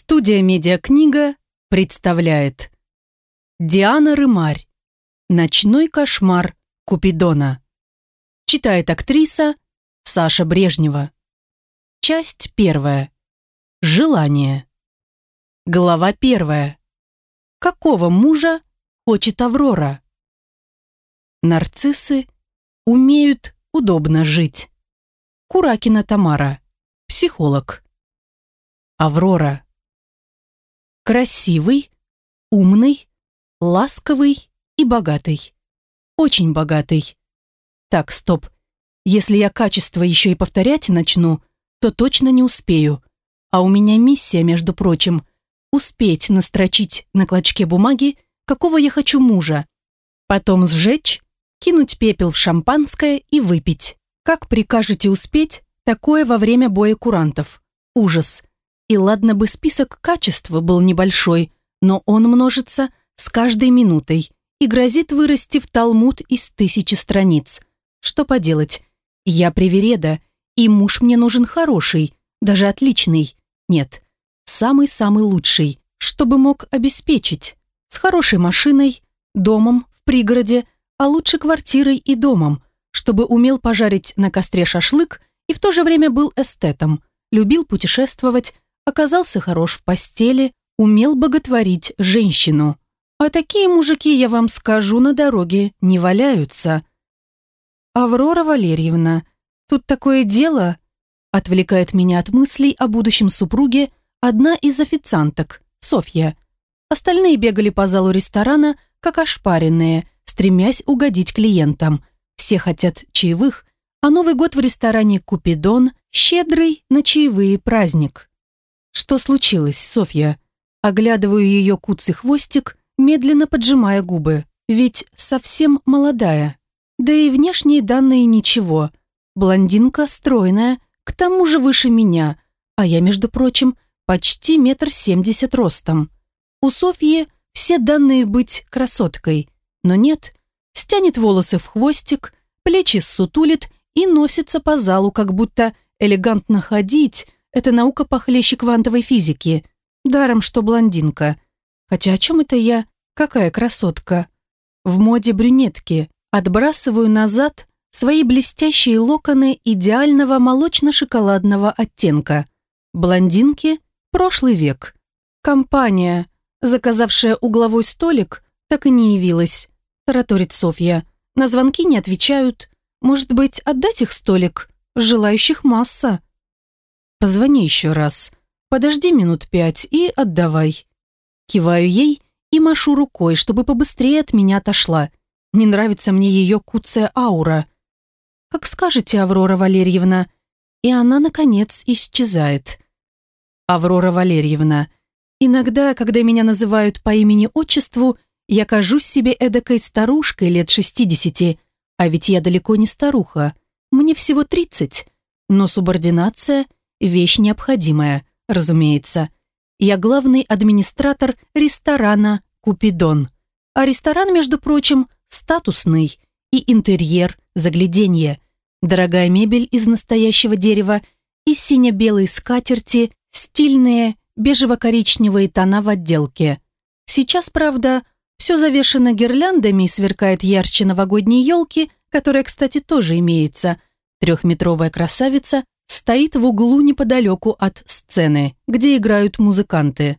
Студия «Медиакнига» представляет Диана Рымарь. «Ночной кошмар Купидона». Читает актриса Саша Брежнева. Часть 1. Желание. Глава 1. Какого мужа хочет Аврора? Нарциссы умеют удобно жить. Куракина Тамара, психолог. Аврора. Красивый, умный, ласковый и богатый. Очень богатый. Так, стоп. Если я качество еще и повторять начну, то точно не успею. А у меня миссия, между прочим, успеть настрочить на клочке бумаги, какого я хочу мужа. Потом сжечь, кинуть пепел в шампанское и выпить. Как прикажете успеть такое во время боя курантов? Ужас. И ладно бы список качеств был небольшой, но он множится с каждой минутой и грозит вырасти в талмуд из 1000 страниц. Что поделать? Я привереда, и муж мне нужен хороший, даже отличный. Нет, самый-самый лучший, чтобы мог обеспечить. С хорошей машиной, домом в пригороде, а лучше квартирой и домом, чтобы умел пожарить на костре шашлык и в то же время был эстетом, любил путешествовать, оказался хорош в постели, умел боготворить женщину. А такие мужики, я вам скажу, на дороге не валяются. Аврора Валерьевна, тут такое дело, отвлекает меня от мыслей о будущем супруге одна из официанток, Софья. Остальные бегали по залу ресторана, как ошпаренные, стремясь угодить клиентам. Все хотят чаевых, а Новый год в ресторане «Купидон» щедрый на чаевые праздник. Что случилось, Софья? Оглядываю ее куцый хвостик, медленно поджимая губы. Ведь совсем молодая. Да и внешние данные ничего. Блондинка стройная, к тому же выше меня, а я, между прочим, почти 1,70 м ростом. У Софьи все данные быть красоткой, но нет. Стянет волосы в хвостик, плечи ссутулит и носится по залу, как будто элегантно ходить – это наука похлеще квантовой физики. Даром, что блондинка. Хотя о чем это я? Какая красотка? В моде брюнетки. Отбрасываю назад свои блестящие локоны идеального молочно-шоколадного оттенка. Блондинки – прошлый век. Компания, заказавшая угловой столик, так и не явилась. Тараторит Софья. На звонки не отвечают. Может быть, отдать их столик? Желающих масса. Позвони еще раз. Подожди минут 5 и отдавай. Киваю ей и машу рукой, чтобы побыстрее от меня отошла. Не нравится мне ее куцая аура. Как скажете, Аврора Валерьевна. И она, наконец, исчезает. Аврора Валерьевна. Иногда, когда меня называют по имени-отчеству, я кажусь себе эдакой старушкой лет 60, а ведь я далеко не старуха. Мне всего 30. Но субординация – вещь необходимая, разумеется. Я главный администратор ресторана «Купидон». А ресторан, между прочим, статусный. И интерьер, загляденье. Дорогая мебель из настоящего дерева и сине-белые скатерти, стильные бежево-коричневые тона в отделке. Сейчас, правда, все завешено гирляндами и сверкает ярче новогодней елки, которая, кстати, тоже имеется. 3-метровая красавица стоит в углу неподалеку от сцены, где играют музыканты.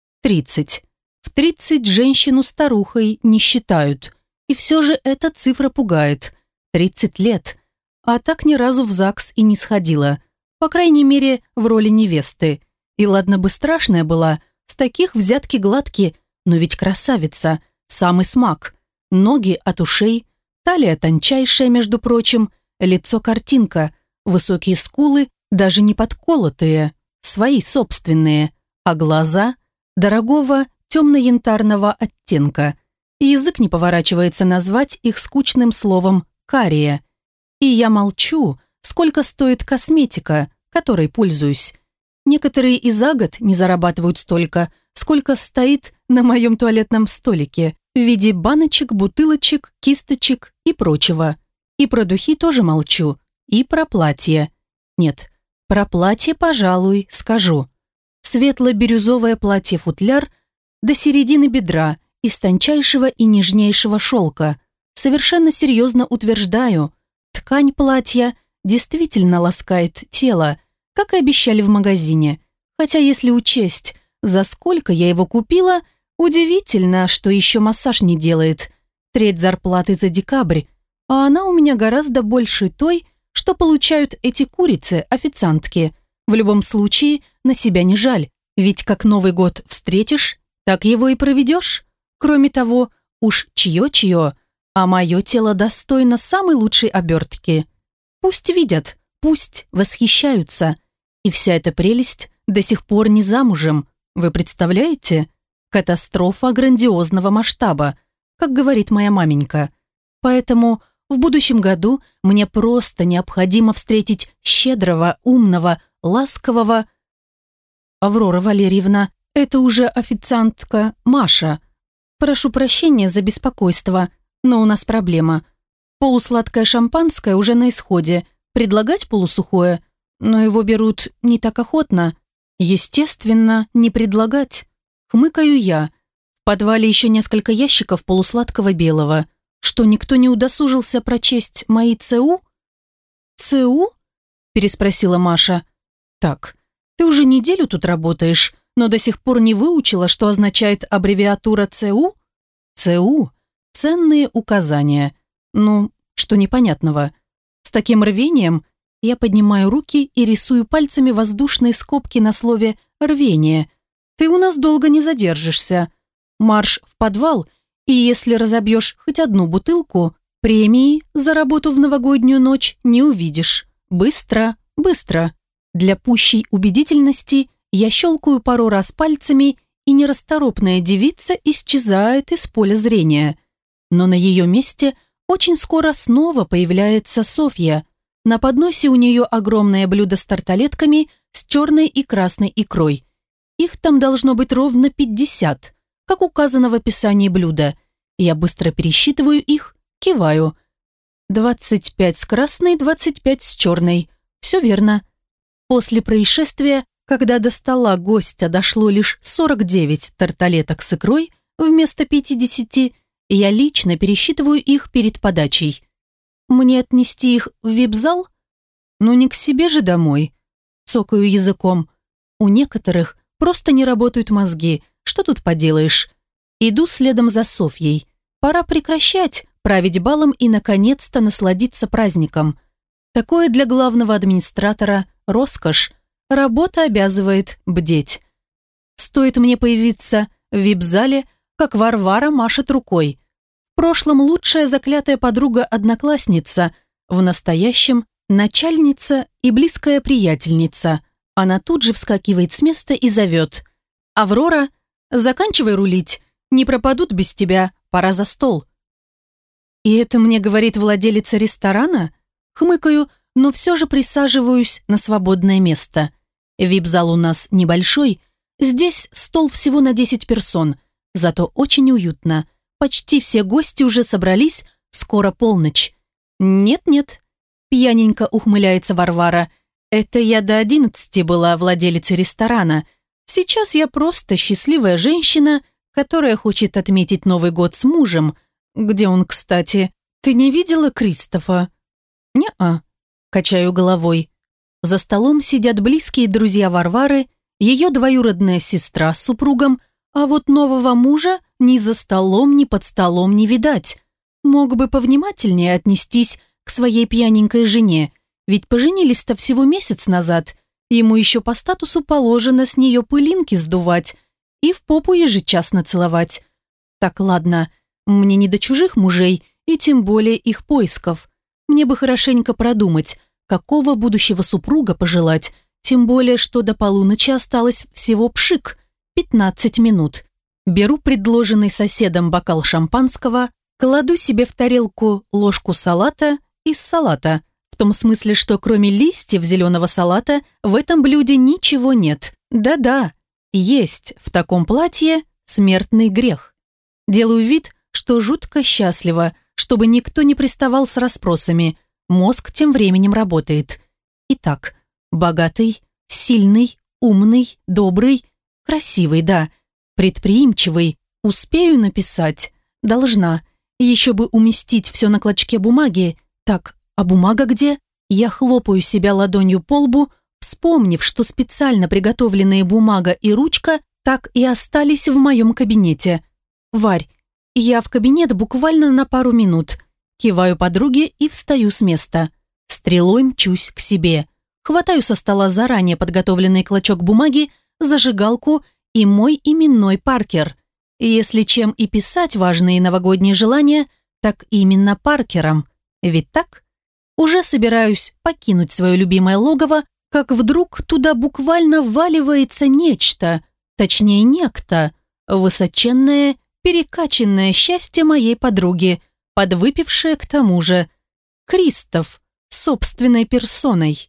30. В 30 женщину старухой не считают. И все же эта цифра пугает. 30 лет. А так ни разу в ЗАГС и не сходила. По крайней мере, в роли невесты. И ладно бы страшная была, с таких взятки гладки, но ведь красавица, самый смак. Ноги от ушей, талия тончайшая, между прочим, лицо картинка, высокие скулы, даже не подколотые, свои собственные, а глаза дорогого темно-янтарного оттенка. Язык не поворачивается назвать их скучным словом «карие». И я молчу, сколько стоит косметика, которой пользуюсь. Некоторые и за год не зарабатывают столько, сколько стоит на моем туалетном столике в виде баночек, бутылочек, кисточек и прочего. И про духи тоже молчу. И про платье. Нет, про платье, пожалуй, скажу. светло-бирюзовое платье-футляр до середины бедра из тончайшего и нежнейшего шелка. Совершенно серьезно утверждаю, ткань платья действительно ласкает тело, как и обещали в магазине. Хотя если учесть, за сколько я его купила, удивительно, что еще массаж не делает. Треть зарплаты за декабрь, а она у меня гораздо больше той, что получают эти курицы-официантки. В любом случае, на себя не жаль, ведь как Новый год встретишь, так его и проведешь. Кроме того, уж чье-чье, а мое тело достойно самой лучшей обертки. Пусть видят, пусть восхищаются. И вся эта прелесть до сих пор не замужем. Вы представляете? Катастрофа грандиозного масштаба, как говорит моя маменька. Поэтому в будущем году мне просто необходимо встретить щедрого, умного, ласкового... Аврора Валерьевна, это уже официантка Маша. Прошу прощения за беспокойство, но у нас проблема. Полусладкое шампанское уже на исходе. Предлагать полусухое? Но его берут не так охотно. Естественно, не предлагать. Хмыкаю я. В подвале еще несколько ящиков полусладкого белого. Что, никто не удосужился прочесть мои ЦУ? ЦУ? Переспросила Маша. Так, ты уже неделю тут работаешь, но до сих пор не выучила, что означает аббревиатура ЦУ? ЦУ – ценные указания. Ну, что непонятного? С таким рвением я поднимаю руки и рисую пальцами воздушные скобки на слове «рвение». Ты у нас долго не задержишься. Марш в подвал, и если разобьешь хоть одну бутылку, премии за работу в новогоднюю ночь не увидишь. Быстро, быстро. Для пущей убедительности я щелкаю пару раз пальцами, и нерасторопная девица исчезает из поля зрения. Но на ее месте очень скоро снова появляется Софья. На подносе у нее огромное блюдо с тарталетками с черной и красной икрой. Их там должно быть ровно 50, как указано в описании блюда. Я быстро пересчитываю их, киваю. 25 с красной, 25 с черной. Все верно. После происшествия, когда до стола гостя дошло лишь 49 тарталеток с икрой вместо 50, я лично пересчитываю их перед подачей. Мне отнести их в вип-зал? Ну не к себе же домой. Цокаю языком. У некоторых просто не работают мозги. Что тут поделаешь? Иду следом за Софьей. Пора прекращать править балом и, наконец-то, насладиться праздником. Такое для главного администратора роскошь. Работа обязывает бдеть. Стоит мне появиться в вип-зале, как Варвара машет рукой. В прошлом лучшая заклятая подруга-одноклассница, в настоящем начальница и близкая приятельница. Она тут же вскакивает с места и зовет: «Аврора, заканчивай рулить, не пропадут без тебя, пора за стол». И это мне говорит владелица ресторана? Хмыкаю, но все же присаживаюсь на свободное место. Вип-зал у нас небольшой, здесь стол всего на 10 персон, зато очень уютно. Почти все гости уже собрались, скоро полночь. Нет-нет, пьяненько ухмыляется Варвара. Это я до 11 была владелицей ресторана. Сейчас я просто счастливая женщина, которая хочет отметить Новый год с мужем. Где он, кстати? Ты не видела Кристофа? Не-а, качаю головой. За столом сидят близкие друзья Варвары, ее двоюродная сестра с супругом, а вот нового мужа ни за столом, ни под столом не видать. Мог бы повнимательнее отнестись к своей пьяненькой жене, ведь поженились-то всего месяц назад. Ему еще по статусу положено с нее пылинки сдувать и в попу ежечасно целовать. Так, ладно, мне не до чужих мужей и тем более их поисков. Мне бы хорошенько продумать, какого будущего супруга пожелать, тем более, что до полуночи осталось всего пшик, 15 минут. Беру предложенный соседом бокал шампанского, кладу себе в тарелку ложку салата из салата, в том смысле, что кроме листьев зеленого салата в этом блюде ничего нет. Да-да, есть в таком платье смертный грех. Делаю вид, что жутко счастлива, чтобы никто не приставал с расспросами. Мозг тем временем работает. Итак, богатый, сильный, Умный, добрый, красивый, да, предприимчивый. Успею написать. Должна. Еще бы уместить все на клочке бумаги. Так, а бумага где? Я хлопаю себя ладонью по лбу, вспомнив, что специально приготовленные бумага и ручка так и остались в моем кабинете. «Варь, я в кабинет буквально на пару минут». Киваю подруге и встаю с места. Стрелой мчусь к себе. Хватаю со стола заранее подготовленный клочок бумаги, зажигалку и мой именной Паркер. Если чем и писать важные новогодние желания, так именно Паркером. Ведь так? Уже собираюсь покинуть свое любимое логово, как вдруг туда буквально вваливается нечто, точнее некто, высоченное, перекачанное счастье моей подруги, подвыпившее к тому же. Кристоф собственной персоной.